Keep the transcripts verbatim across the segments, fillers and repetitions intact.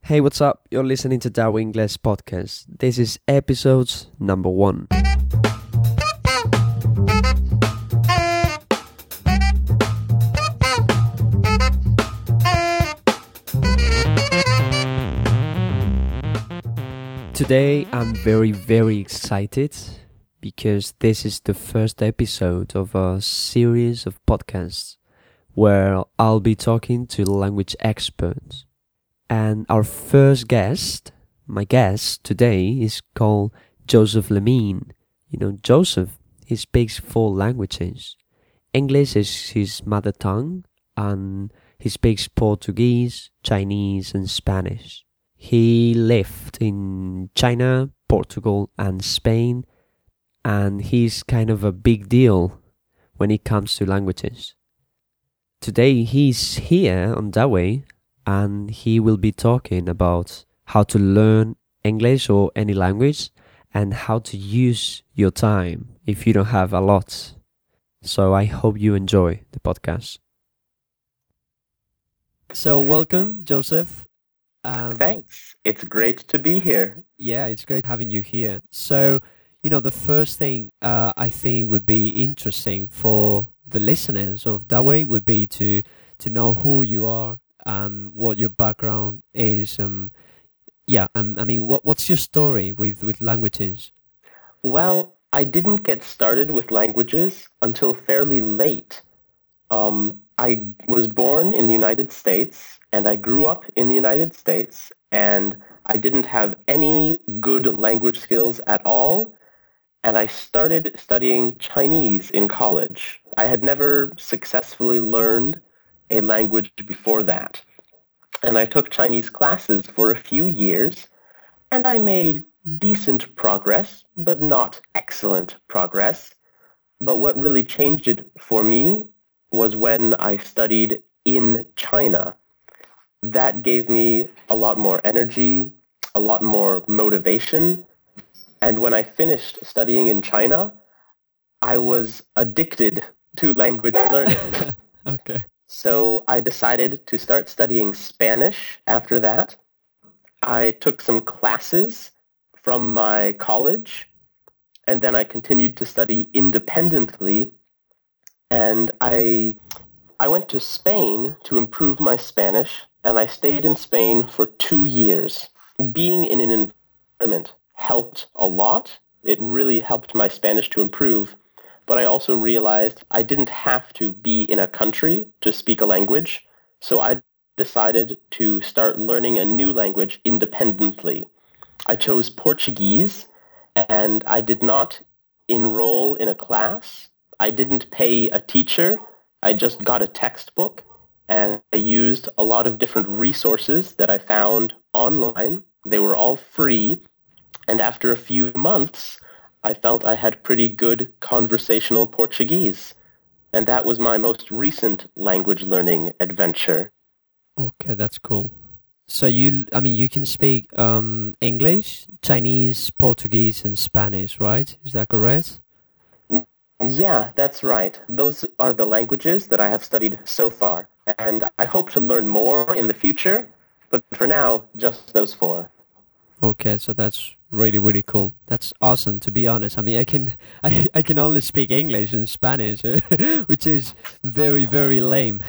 Hey, what's up? You're listening to Dao English Podcast. This is episode number one. Today I'm very, very excited because this is the first episode of a series of podcasts where I'll be talking to language experts. And our first guest, my guest today, is called Joseph Lemine. You know, Joseph, he speaks four languages. English is his mother tongue, and he speaks Portuguese, Chinese, and Spanish. He lived in China, Portugal, and Spain, and he's kind of a big deal when it comes to languages. Today, he's here on Dawei, and he will be talking about how to learn English or any language and how to use your time if you don't have a lot. So I hope you enjoy the podcast. So welcome, Joseph. Um, Thanks. It's great to be here. Yeah, it's great having you here. So, you know, the first thing uh, I think would be interesting for the listeners of Dawei would be to, to know who you are and what your background is. Um, yeah, um, I mean, what what's your story with, with languages? Well, I didn't get started with languages until fairly late. Um, I was born in the United States, and I grew up in the United States, and I didn't have any good language skills at all, and I started studying Chinese in college. I had never successfully learned a language before that. And I took Chinese classes for a few years, and I made decent progress, but not excellent progress. But what really changed it for me was when I studied in China. That gave me a lot more energy, a lot more motivation. And when I finished studying in China, I was addicted to language learning. Okay. So I decided to start studying Spanish after that. I took some classes from my college, and then I continued to study independently. And I I went to Spain to improve my Spanish, and I stayed in Spain for two years. Being in an environment helped a lot. It really helped my Spanish to improve. But I also realized I didn't have to be in a country to speak a language, so I decided to start learning a new language independently. I chose Portuguese, and I did not enroll in a class. I didn't pay a teacher. I just got a textbook, and I used a lot of different resources that I found online. They were all free, and after a few months, I felt I had pretty good conversational Portuguese. And that was my most recent language learning adventure. Okay, that's cool. So you, I mean, you can speak um, English, Chinese, Portuguese, and Spanish, right? Is that correct? Yeah, that's right. Those are the languages that I have studied so far. And I hope to learn more in the future. But for now, just those four. Okay, so that's really, really cool. That's awesome, to be honest. I mean, I can I, I can only speak English and Spanish, which is very, very lame.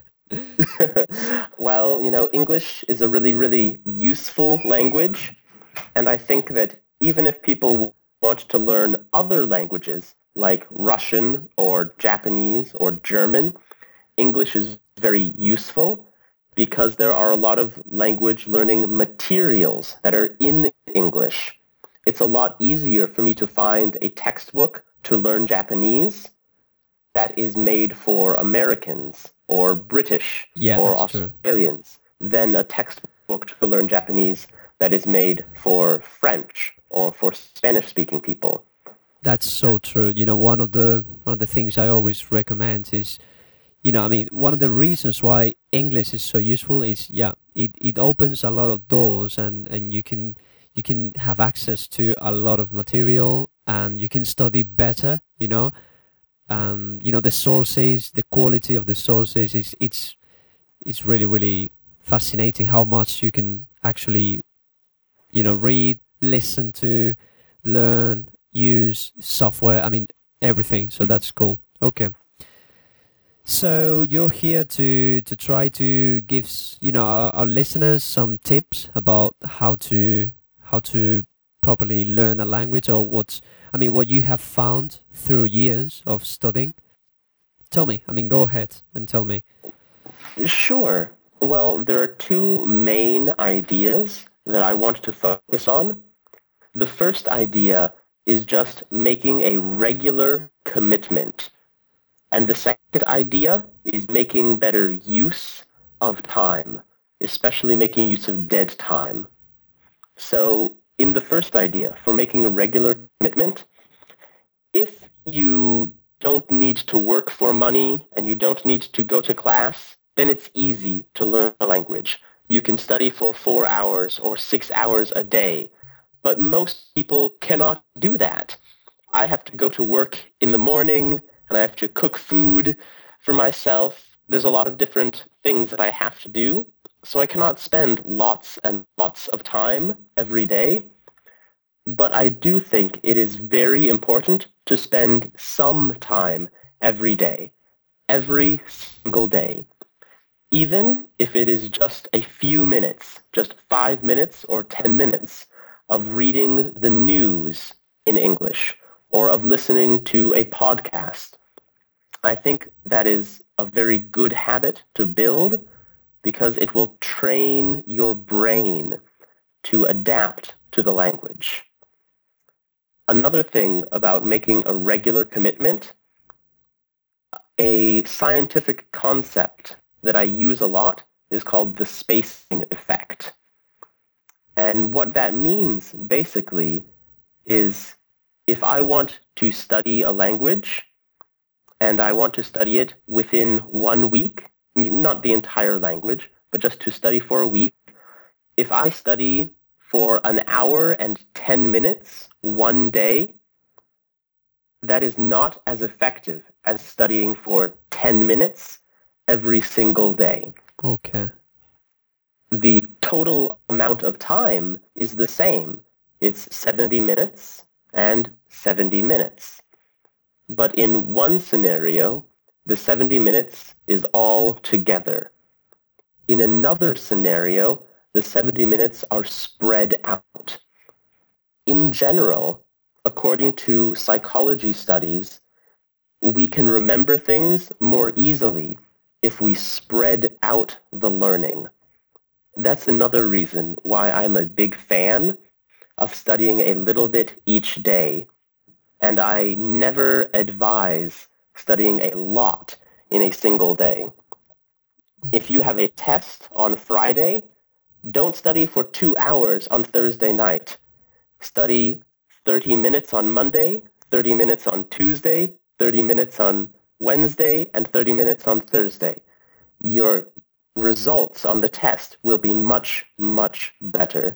Well, you know, English is a really, really useful language. And I think that even if people want to learn other languages, like Russian or Japanese or German, English is very useful, because there are a lot of language learning materials that are in English. It's a lot easier for me to find a textbook to learn Japanese that is made for Americans or British yeah, or that's Australians true. than a textbook to learn Japanese that is made for French or for Spanish-speaking people. That's so true. You know, one of the one of the things I always recommend is, you know, I mean, one of the reasons why English is so useful is, yeah, it, it opens a lot of doors, and, and you can you can have access to a lot of material, and you can study better, you know. Um, you know, the sources, the quality of the sources is it's it's really, really fascinating how much you can actually, you know, read, listen to, learn, use software. I mean, everything. So that's cool. Okay. So you're here to to try to give, you know, our, our listeners some tips about how to how to properly learn a language, or what's, I mean, what you have found through years of studying. Tell me. I mean, go ahead and tell me. Sure. Well, there are two main ideas that I want to focus on. The first idea is just making a regular commitment. And the second idea is making better use of time, especially making use of dead time. So in the first idea, for making a regular commitment, if you don't need to work for money and you don't need to go to class, then it's easy to learn a language. You can study for four hours or six hours a day. But most people cannot do that. I have to go to work in the morning, and I have to cook food for myself. There's a lot of different things that I have to do, so I cannot spend lots and lots of time every day. But I do think it is very important to spend some time every day, every single day. Even if it is just a few minutes, just five minutes or ten minutes of reading the news in English or of listening to a podcast. I think that is a very good habit to build because it will train your brain to adapt to the language. Another thing about making a regular commitment, a scientific concept that I use a lot is called the spacing effect. And what that means, basically, is if I want to study a language and I want to study it within one week, not the entire language, but just to study for a week, if I study for an hour and ten minutes one day, that is not as effective as studying for ten minutes every single day. Okay. The total amount of time is the same. It's seventy minutes and seventy minutes. But in one scenario, the seventy minutes is all together. In another scenario, the seventy minutes are spread out. In general, according to psychology studies, we can remember things more easily if we spread out the learning. That's another reason why I'm a big fan of studying a little bit each day, and I never advise studying a lot in a single day. If you have a test on Friday, don't study for two hours on Thursday night. Study thirty minutes on Monday, thirty minutes on Tuesday, thirty minutes on Wednesday, and thirty minutes on Thursday. Your results on the test will be much, much better.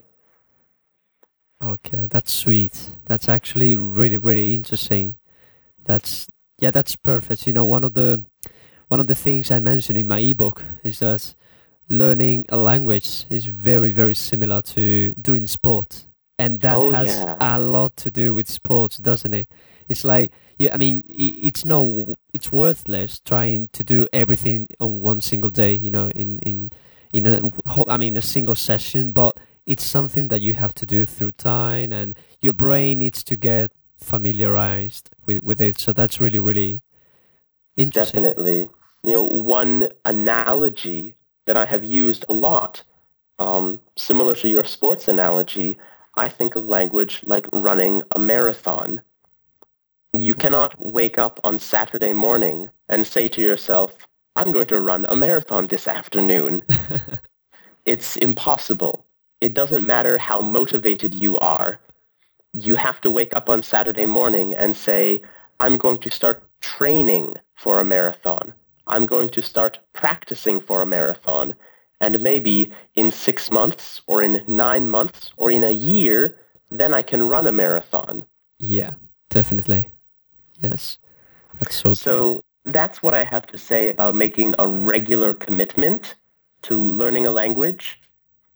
Okay, that's sweet. That's actually really, really interesting. That's, yeah, that's perfect. You know, one of the one of the things I mentioned in my ebook is that learning a language is very, very similar to doing sport. And that oh, has yeah. a lot to do with sports, doesn't it? It's like, yeah, I mean, it's no, it's worthless trying to do everything on one single day, you know, in, in, in a, I mean, a single session, but it's something that you have to do through time, and your brain needs to get familiarized with, with it. So that's really, really interesting. Definitely. You know, one analogy that I have used a lot, um, similar to your sports analogy, I think of language like running a marathon. You cannot wake up on Saturday morning and say to yourself, I'm going to run a marathon this afternoon. It's impossible. It doesn't matter how motivated you are. You have to wake up on Saturday morning and say, I'm going to start training for a marathon. I'm going to start practicing for a marathon. And maybe in six months or in nine months or in a year, then I can run a marathon. Yeah, definitely. Yes, that's so So true. that's what I have to say about making a regular commitment to learning a language.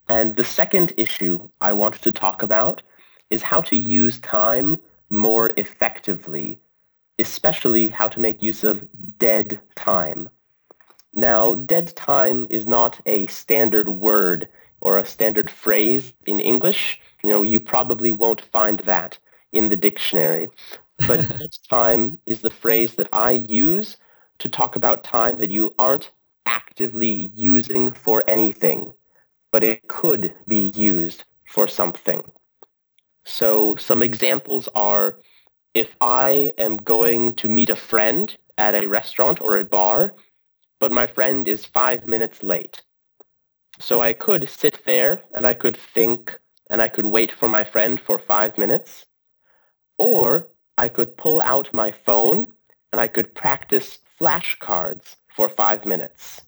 And the second issue I wanted to talk about is how to use time more effectively, especially how to make use of dead time. Now, dead time is not a standard word or a standard phrase in English. You know, you probably won't find that in the dictionary. But dead time is the phrase that I use to talk about time that you aren't actively using for anything, but it could be used for something. So some examples are, if I am going to meet a friend at a restaurant or a bar, but my friend is five minutes late. So I could sit there and I could think and I could wait for my friend for five minutes. Or I could pull out my phone and I could practice flashcards for five minutes.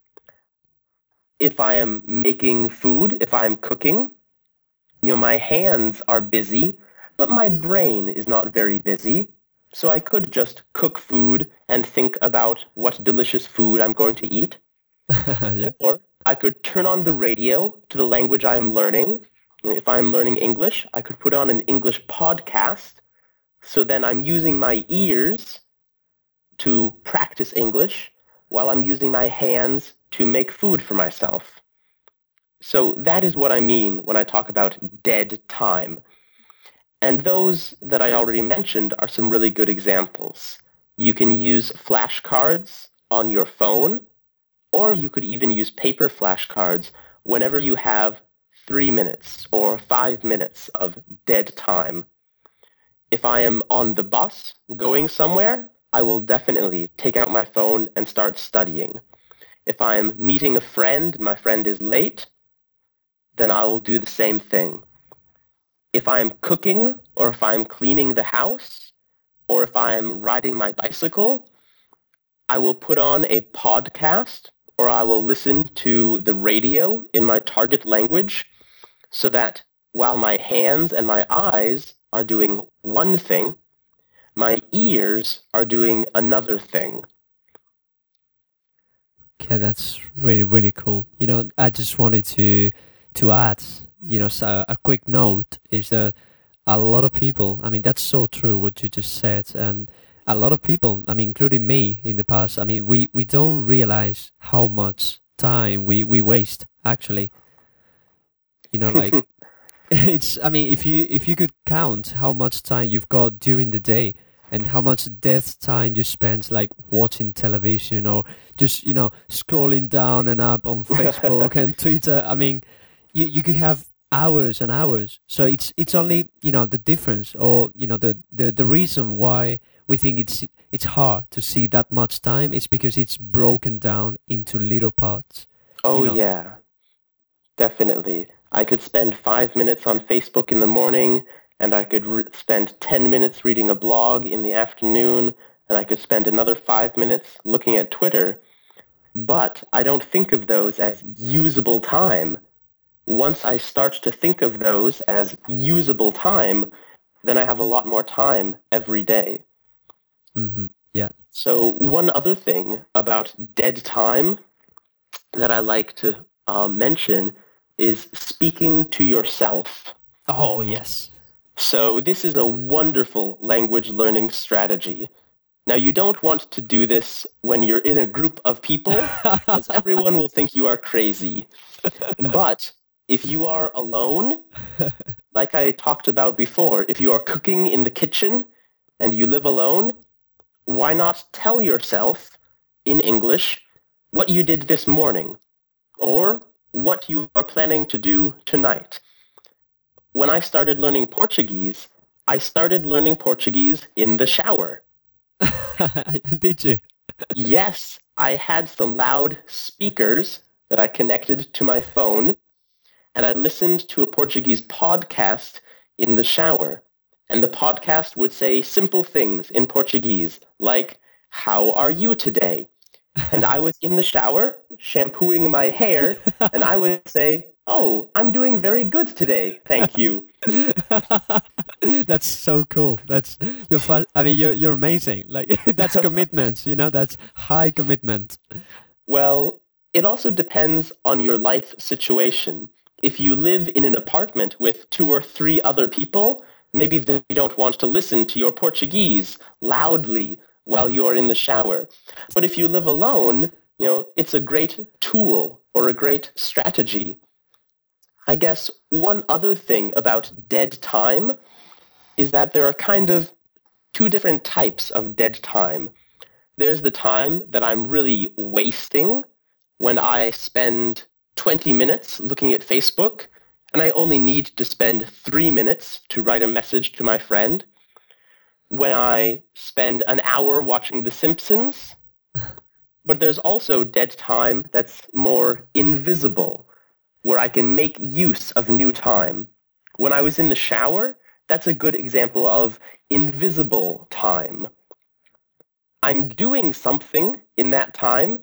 If I am making food, if I am cooking, you know, my hands are busy, but my brain is not very busy. So I could just cook food and think about what delicious food I'm going to eat. Yeah. Or I could turn on the radio to the language I'm learning. If I'm learning English, I could put on an English podcast. So then I'm using my ears to practice English while I'm using my hands to make food for myself. So that is what I mean when I talk about dead time. And those that I already mentioned are some really good examples. You can use flashcards on your phone, or you could even use paper flashcards whenever you have three minutes or five minutes of dead time. If I am on the bus going somewhere, I will definitely take out my phone and start studying. If I am meeting a friend and my friend is late, then I will do the same thing. If I'm cooking, or if I'm cleaning the house, or if I'm riding my bicycle, I will put on a podcast, or I will listen to the radio in my target language, so that while my hands and my eyes are doing one thing, my ears are doing another thing. Okay, that's really, really cool. You know, I just wanted to to add, you know, so a quick note is that a lot of people, I mean, that's so true what you just said, and a lot of people, I mean, including me in the past, I mean, we, we don't realize how much time we, we waste, actually. You know, like, it's, I mean, if you if you could count how much time you've got during the day, and how much dead time you spend, like, watching television or just, you know, scrolling down and up on Facebook and Twitter, I mean, you, you could have hours and hours. So it's it's only, you know, the difference, or, you know, the, the, the reason why we think it's it's hard to see that much time is because it's broken down into little parts. Oh, you know? Yeah, definitely. I could spend five minutes on Facebook in the morning, and I could re- spend ten minutes reading a blog in the afternoon, and I could spend another five minutes looking at Twitter. But I don't think of those as usable time. Once I start to think of those as usable time, then I have a lot more time every day. Mm-hmm. Yeah. So one other thing about dead time that I like to uh, mention is speaking to yourself. Oh, yes. So this is a wonderful language learning strategy. Now, you don't want to do this when you're in a group of people, because everyone will think you are crazy. But if you are alone, like I talked about before, if you are cooking in the kitchen and you live alone, why not tell yourself in English what you did this morning, or what you are planning to do tonight? When I started learning Portuguese, I started learning Portuguese in the shower. Did you? Yes, I had some loud speakers that I connected to my phone, and I listened to a Portuguese podcast in the shower. And the podcast would say simple things in Portuguese, like, "How are you today?" And I was in the shower, shampooing my hair, and I would say, "Oh, I'm doing very good today, thank you." That's so cool. That's you're. Fu- I mean, you're you're amazing. Like, that's commitment. You know, that's high commitment. Well, it also depends on your life situation, If you live in an apartment with two or three other people, maybe they don't want to listen to your Portuguese loudly while you are in the shower. But if you live alone, you know, it's a great tool or a great strategy. I guess one other thing about dead time is that there are kind of two different types of dead time. There's the time that I'm really wasting when I spend twenty minutes looking at Facebook, and I only need to spend three minutes to write a message to my friend. When I spend an hour watching The Simpsons. But there's also dead time that's more invisible, where I can make use of new time. When I was in the shower, that's a good example of invisible time. I'm doing something in that time,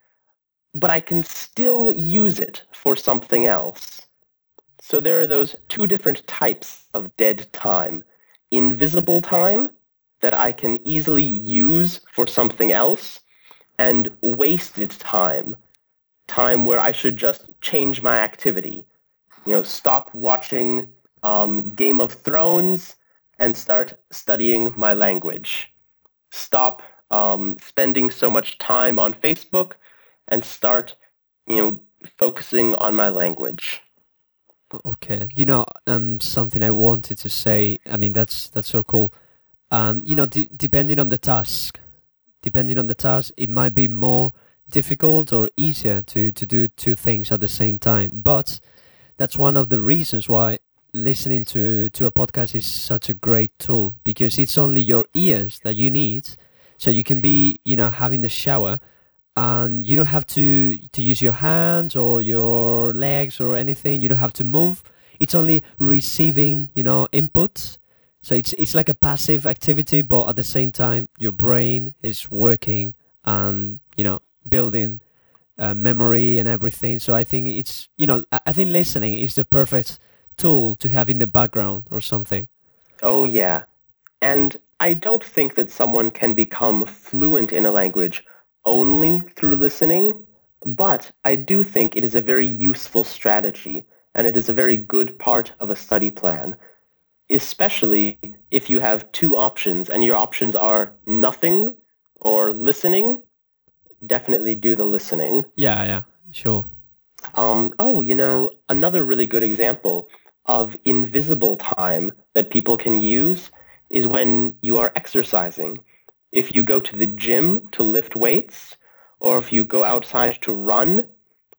but I can still use it for something else. So there are those two different types of dead time. Invisible time that I can easily use for something else, and wasted time, time where I should just change my activity. You know, stop watching um, Game of Thrones and start studying my language. Stop um, spending so much time on Facebook and start, you know, focusing on my language. Okay, you know, um, something I wanted to say. I mean, that's that's so cool. Um, you know, d- depending on the task, depending on the task, it might be more difficult or easier to to do two things at the same time. But that's one of the reasons why listening to to a podcast is such a great tool, because it's only your ears that you need, so you can be, you know, having the shower. And you don't have to, to use your hands or your legs or anything. You don't have to move. It's only receiving, you know, input. So it's it's like a passive activity, but at the same time, your brain is working and, you know, building uh, memory and everything. So I think it's, you know, I think listening is the perfect tool to have in the background or something. Oh, yeah. And I don't think that someone can become fluent in a language only through listening, but I do think it is a very useful strategy, and it is a very good part of a study plan, especially if you have two options, and your options are nothing or listening. Definitely do the listening. Yeah, yeah, sure. Um, oh, you know, another really good example of invisible time that people can use is when you are exercising. If you go to the gym to lift weights, or if you go outside to run,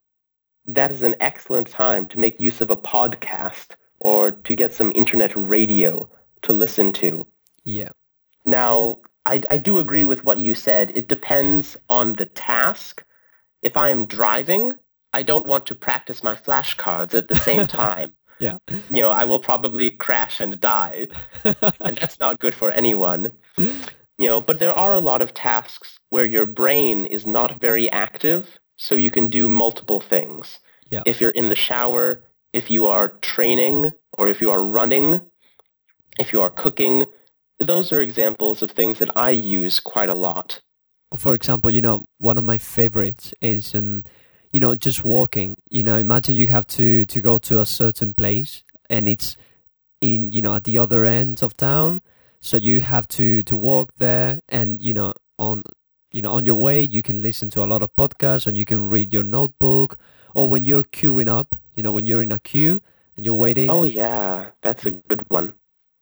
that is an excellent time to make use of a podcast or to get some internet radio to listen to. Yeah. Now, I, I do agree with what you said. It depends on the task. If I am driving, I don't want to practice my flashcards at the same time. Yeah. You know, I will probably crash and die, and that's not good for anyone. You know, but there are a lot of tasks where your brain is not very active, so you can do multiple things. Yeah. If you're in the shower, if you are training, or if you are running, if you are cooking, those are examples of things that I use quite a lot. For example, you know, one of my favorites is, um, you know, just walking. You know, imagine you have to, to go to a certain place, and it's in, you know, at the other end of town. So you have to, to walk there, and, you know, on, you know, on your way, you can listen to a lot of podcasts, and you can read your notebook, or when you're queuing up, you know, when you're in a queue and you're waiting. Oh, yeah, that's a good one.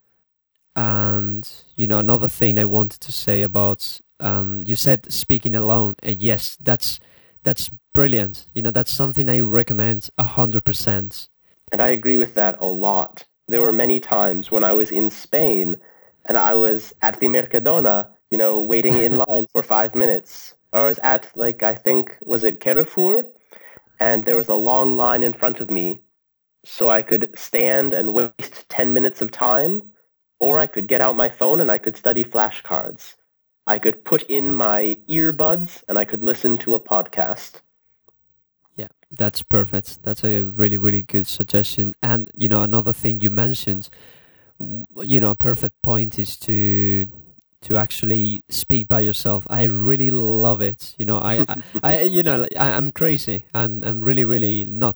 And, you know, another thing I wanted to say about, um, you said speaking alone. And yes, that's, that's brilliant. You know, that's something I recommend a hundred percent. And I agree with that a lot. There were many times when I was in Spain and I was at the Mercadona, you know, waiting in line for five minutes. Or I was at, like, I think, was it Carrefour? And there was a long line in front of me. So I could stand and waste ten minutes of time, or I could get out my phone and I could study flashcards. I could put in my earbuds and I could listen to a podcast. Yeah, that's perfect. That's a really, really good suggestion. And, you know, another thing you mentioned, you know, a perfect point is to to actually speak by yourself. I really love it. You know, I, I, I you know, I, I'm crazy. I'm, I'm really, really nuts.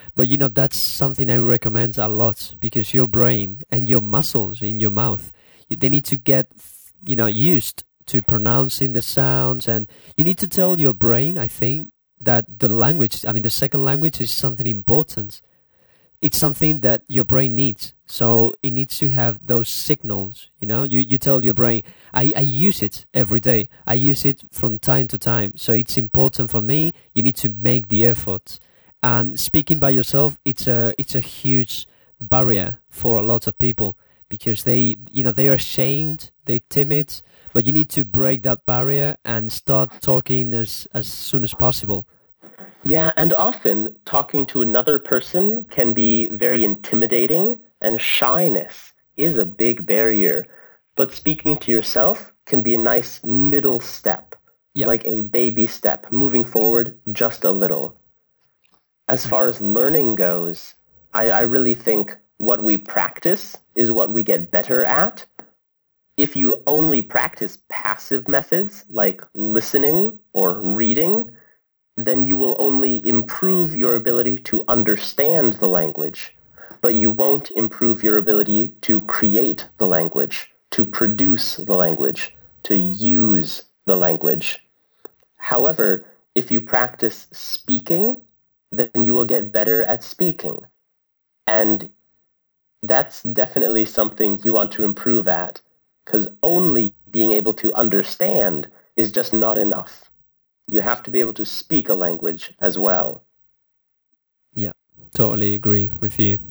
But you know, that's something I recommend a lot because your brain and your muscles in your mouth, they need to get, you know, used to pronouncing the sounds, and you need to tell your brain, I think, that the language, I mean, the second language is something important. It's something that your brain needs. So it needs to have those signals, you know? You you tell your brain, I, I use it every day. I use it from time to time. So it's important for me. You need to make the effort. And speaking by yourself, it's a it's a huge barrier for a lot of people because they, you know, they're ashamed, they're timid, but you need to break that barrier and start talking as, as soon as possible. Yeah, and often talking to another person can be very intimidating, and shyness is a big barrier. But speaking to yourself can be a nice middle step, yep. like a baby step, moving forward just a little. As far as learning goes, I, I really think what we practice is what we get better at. If you only practice passive methods like listening or reading, then you will only improve your ability to understand the language, but you won't improve your ability to create the language, to produce the language, to use the language. However, if you practice speaking, then you will get better at speaking. And that's definitely something you want to improve at, because only being able to understand is just not enough. You have to be able to speak a language as well. Yeah, totally agree with you.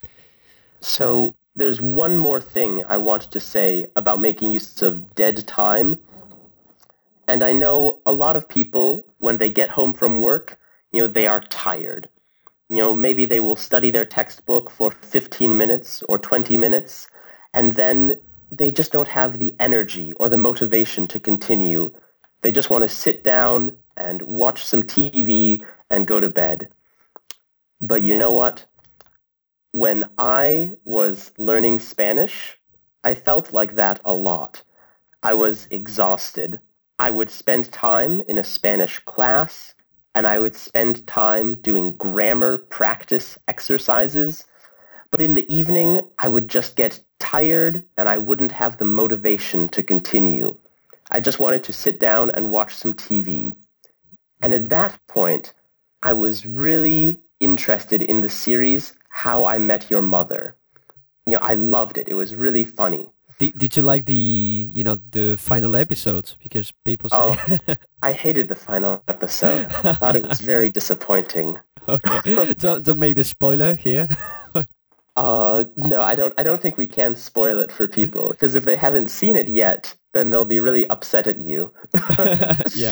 So there's one more thing I want to say about making use of dead time. And I know a lot of people, when they get home from work, you know, they are tired. You know, maybe they will study their textbook for fifteen minutes or twenty minutes, and then they just don't have the energy or the motivation to continue. They just want to sit down and watch some T V and go to bed. But you know what? When I was learning Spanish, I felt like that a lot. I was exhausted. I would spend time in a Spanish class, and I would spend time doing grammar practice exercises. But in the evening, I would just get tired, and I wouldn't have the motivation to continue. I just wanted to sit down and watch some T V. And at that point, I was really interested in the series How I Met Your Mother. You know, I loved it. It was really funny. Did, did you like the, you know, the final episodes? Because people say... Oh, I hated the final episode. I thought it was very disappointing. Okay. don't, don't make the spoiler here. uh, no, I don't, I don't think we can spoil it for people. Because if they haven't seen it yet, then they'll be really upset at you. Yeah.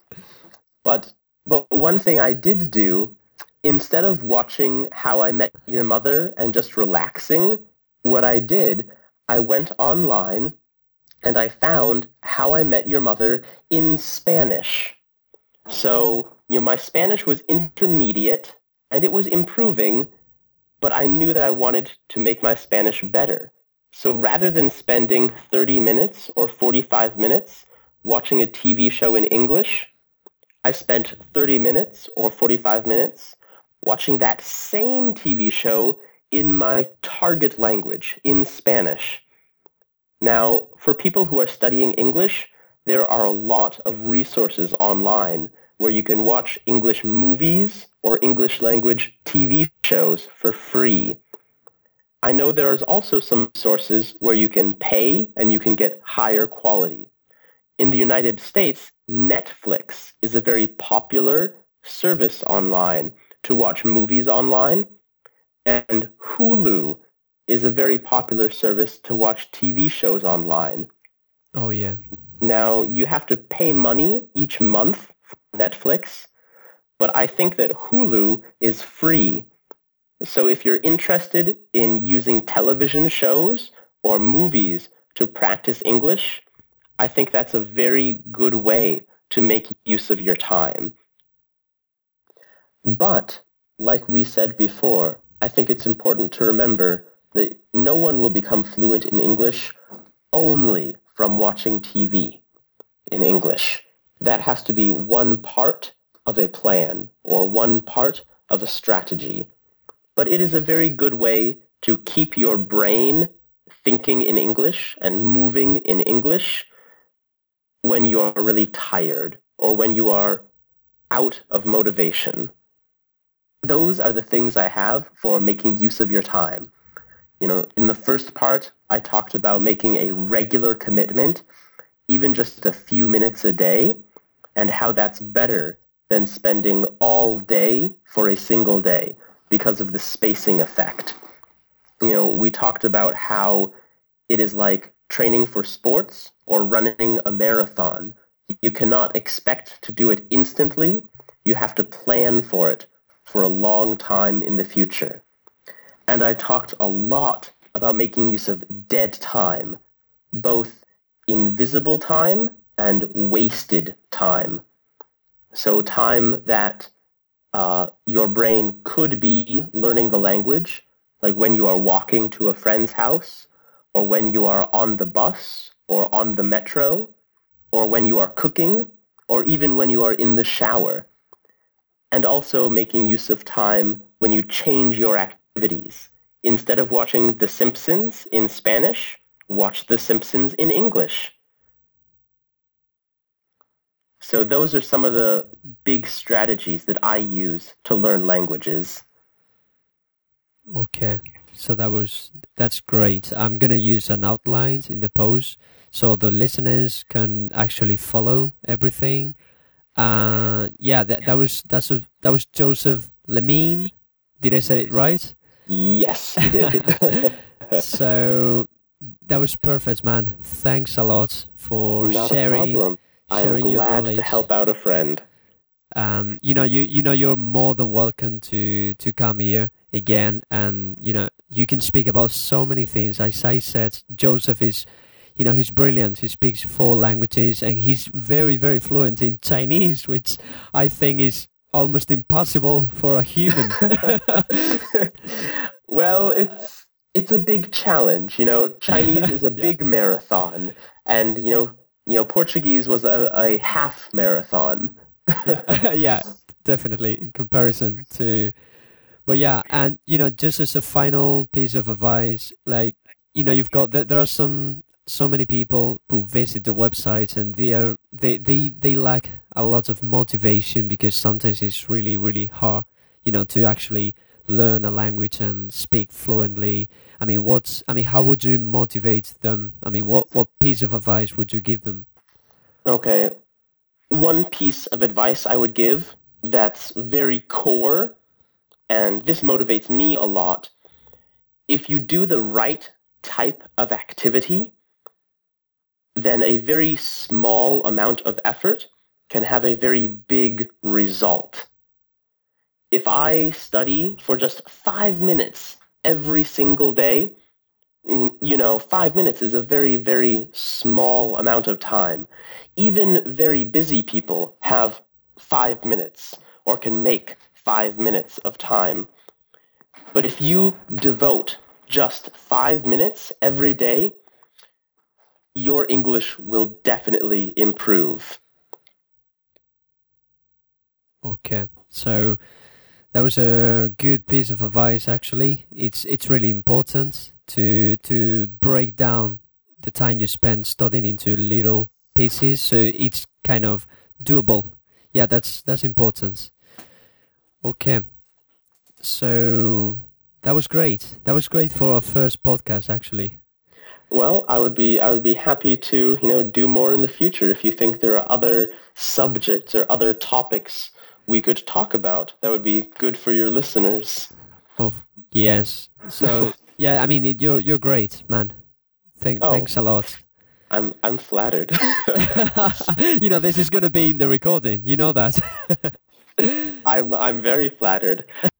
But but one thing I did do, instead of watching How I Met Your Mother and just relaxing, what I did, I went online and I found How I Met Your Mother in Spanish. So, you know, my Spanish was intermediate and it was improving, but I knew that I wanted to make my Spanish better. So rather than spending thirty minutes or forty-five minutes watching a T V show in English, I spent thirty minutes or forty-five minutes watching that same T V show in my target language, in Spanish. Now, for people who are studying English, there are a lot of resources online where you can watch English movies or English language T V shows for free. I know there is also some sources where you can pay and you can get higher quality. In the United States, Netflix is a very popular service online to watch movies online, and Hulu is a very popular service to watch T V shows online. Oh, yeah. Now, you have to pay money each month for Netflix, but I think that Hulu is free. So if you're interested in using television shows or movies to practice English, I think that's a very good way to make use of your time. But, like we said before, I think it's important to remember that no one will become fluent in English only from watching T V in English. That has to be one part of a plan or one part of a strategy. but it is a very good way to keep your brain thinking in English and moving in English when you are really tired or when you are out of motivation. Those are the things I have for making use of your time. You know, in the first part, I talked about making a regular commitment, even just a few minutes a day, and how that's better than spending all day for a single day because of the spacing effect. You know, we talked about how it is like training for sports or running a marathon. You cannot expect to do it instantly. You have to plan for it for a long time in the future. And I talked a lot about making use of dead time, both invisible time and wasted time. So time that uh, your brain could be learning the language, like when you are walking to a friend's house, or when you are on the bus, or on the metro, or when you are cooking, or even when you are in the shower. And also making use of time when you change your activities. Instead of watching The Simpsons in Spanish, watch The Simpsons in English. So those are some of the big strategies that I use to learn languages. Okay, so that was that's great. I'm gonna use an outline in the post so the listeners can actually follow everything. Uh, yeah, that that was that's a, that was Joseph Lemine. Did I say it right? Yes, you did. So that was perfect, man. Thanks a lot for Not sharing. a problem. sharing I'm your glad knowledge. to help out a friend. Um, you know, you you know, you're more than welcome to to come here again, and you know, you can speak about so many things. As I said, Joseph is, you know, he's brilliant. He speaks four languages, and he's very, very fluent in Chinese, which I think is almost impossible for a human. Well, it's it's a big challenge. You know, Chinese is a Yeah. big marathon, and you know, you know, Portuguese was a, a half marathon. yeah, yeah, definitely in comparison to, but yeah, and you know, just as a final piece of advice, like, you know, you've got there, there are some so many people who visit the website and they are they they they lack a lot of motivation because sometimes it's really really hard, you know, to actually learn a language and speak fluently. I mean, what's I mean, how would you motivate them? I mean, what what piece of advice would you give them? Okay. One piece of advice I would give that's very core, and this motivates me a lot. If you do the right type of activity, then a very small amount of effort can have a very big result. If I study for just five minutes every single day, you know, five minutes is a very, very small amount of time. Even very busy people have five minutes or can make five minutes of time. But if you devote just five minutes every day, your English will definitely improve. Okay, so that was a good piece of advice. Actually, it's it's really important to to break down the time you spend studying into little pieces, so it's kind of doable. Yeah, that's that's important. Okay, so that was great. That was great for our first podcast, actually. Well, I would be I would be happy to, you know, do more in the future if you think there are other subjects or other topics we could talk about. That would be good for your listeners. Oh, yes. So yeah, I mean, it, you're you're great, man. Thank, Oh. Thanks a lot. I'm I'm flattered. You know, this is going to be in the recording. You know that. I'm I'm very flattered.